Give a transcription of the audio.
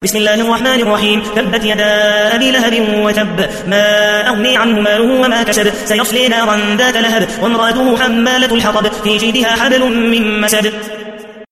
بسم الله الرحمن الرحيم. تبت يدا أبي لهب وتب، ما أغني عنه ماله وما كسب، سيصلي نارا ذات لهب، وامرأته حمالة الحطب، في جيدها حبل من مسد.